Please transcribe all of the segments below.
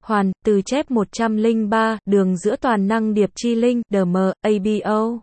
Hoàn, từ chép 103, đường giữa toàn năng điệp chi linh, DM, ABO.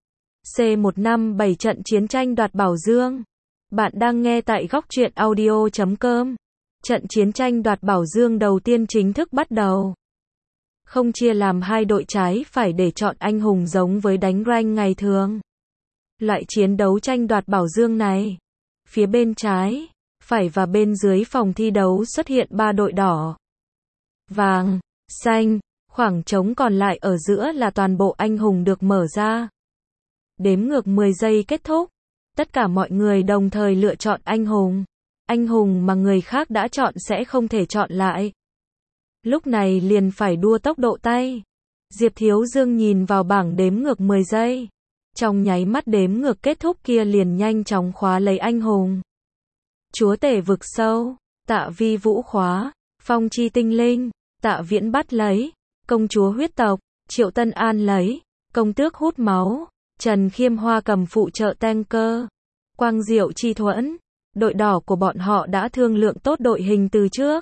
C157 trận chiến tranh đoạt Bảo Dương. Bạn đang nghe tại góc truyện audio.com. Trận chiến tranh đoạt Bảo Dương đầu tiên chính thức bắt đầu. Không chia làm hai đội trái phải để chọn anh hùng giống với đánh rank ngày thường. Loại chiến đấu tranh đoạt Bảo Dương này, phía bên trái, phải và bên dưới phòng thi đấu xuất hiện 3 đội đỏ, vàng, xanh, khoảng trống còn lại ở giữa là toàn bộ anh hùng được mở ra. Đếm ngược 10 giây kết thúc, tất cả mọi người đồng thời lựa chọn anh hùng. Anh hùng mà người khác đã chọn sẽ không thể chọn lại. Lúc này liền phải đua tốc độ tay. Diệp Thiếu Dương nhìn vào bảng đếm ngược 10 giây. Trong nháy mắt đếm ngược kết thúc kia liền nhanh chóng khóa lấy anh hùng. Chúa tể vực sâu, Tạ Vi Vũ khóa, Phong Chi Tinh Linh, Tạ Viễn bắt lấy, Công chúa huyết tộc, Triệu Tân An lấy, Công tước hút máu, Trần Khiêm Hoa cầm phụ trợ tanker, Quang Diệu chi thuẫn. Đội đỏ của bọn họ đã thương lượng tốt đội hình từ trước.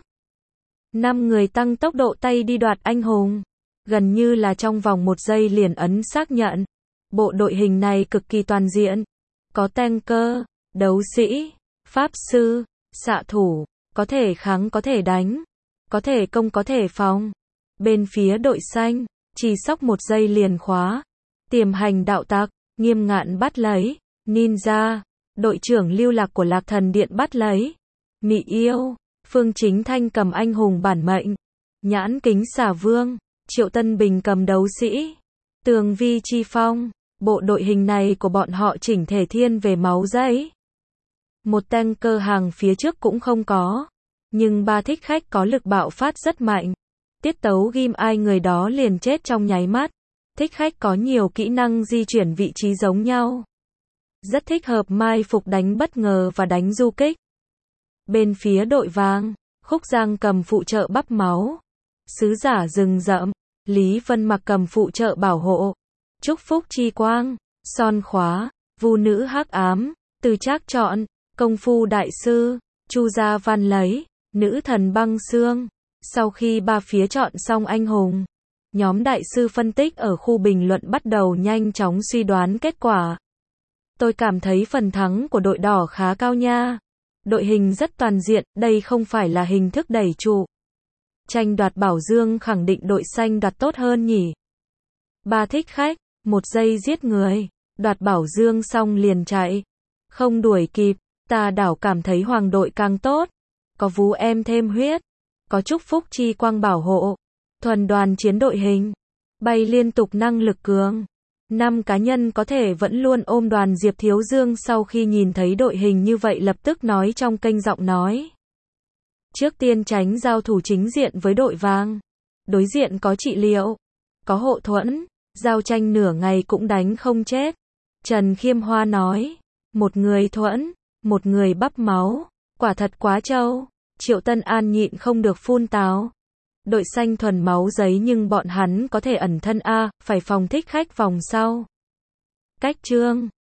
5 người tăng tốc độ tay đi đoạt anh hùng. Gần như là trong vòng 1 giây liền ấn xác nhận. Bộ đội hình này cực kỳ toàn diện. Có tanker, đấu sĩ, pháp sư, xạ thủ, có thể kháng có thể đánh, có thể công có thể phòng. Bên phía đội xanh, chỉ sóc 1 giây liền khóa. Tiềm hành đạo tặc, Nghiêm Ngạn bắt lấy, ninja, đội trưởng lưu lạc của Lạc Thần Điện bắt lấy. Mị yêu, Phương Chính Thanh cầm anh hùng bản mệnh. Nhãn kính xà vương, Triệu Tân Bình cầm đấu sĩ. Tường vi chi phong, bộ đội hình này của bọn họ chỉnh thể thiên về máu giấy. Một tanker hàng phía trước cũng không có. Nhưng 3 thích khách có lực bạo phát rất mạnh. Tiết tấu ghim ai người đó liền chết trong nháy mắt. Thích khách có nhiều kỹ năng di chuyển vị trí giống nhau. Rất thích hợp mai phục đánh bất ngờ và đánh du kích. Bên phía đội vàng, Khúc Giang cầm phụ trợ bắp máu. Sứ giả rừng rậm, Lý Vân Mặc cầm phụ trợ bảo hộ. Chúc phúc chi quang, Son khóa, Vu nữ hắc ám, Từ Trác chọn, Công phu đại sư, Chu Gia Văn lấy, Nữ thần băng xương. Sau khi 3 phía chọn xong anh hùng, nhóm đại sư phân tích ở khu bình luận bắt đầu nhanh chóng suy đoán kết quả. Tôi cảm thấy phần thắng của đội đỏ khá cao nha. Đội hình rất toàn diện, đây không phải là hình thức đẩy trụ. Tranh đoạt Bảo Dương khẳng định đội xanh đoạt tốt hơn nhỉ. 3 thích khách, 1 giây giết người, đoạt Bảo Dương xong liền chạy. Không đuổi kịp, ta đảo cảm thấy hoàng đội càng tốt. Có vú em thêm huyết, có chúc phúc chi quang bảo hộ. Thuần đoàn chiến đội hình, bay liên tục năng lực cường. 5 cá nhân có thể vẫn luôn ôm đoàn. Diệp Thiếu Dương sau khi nhìn thấy đội hình như vậy lập tức nói trong kênh giọng nói. Trước tiên tránh giao thủ chính diện với đội vàng. Đối diện có trị liệu, có hộ thuẫn, giao tranh nửa ngày cũng đánh không chết. Trần Khiêm Hoa nói, 1 người thuẫn, 1 người bắp máu, quả thật quá trâu. Triệu Tân An nhịn không được phun tào. Đội xanh thuần máu giấy nhưng bọn hắn có thể ẩn thân a, phải phòng thích khách vòng sau. Cách chương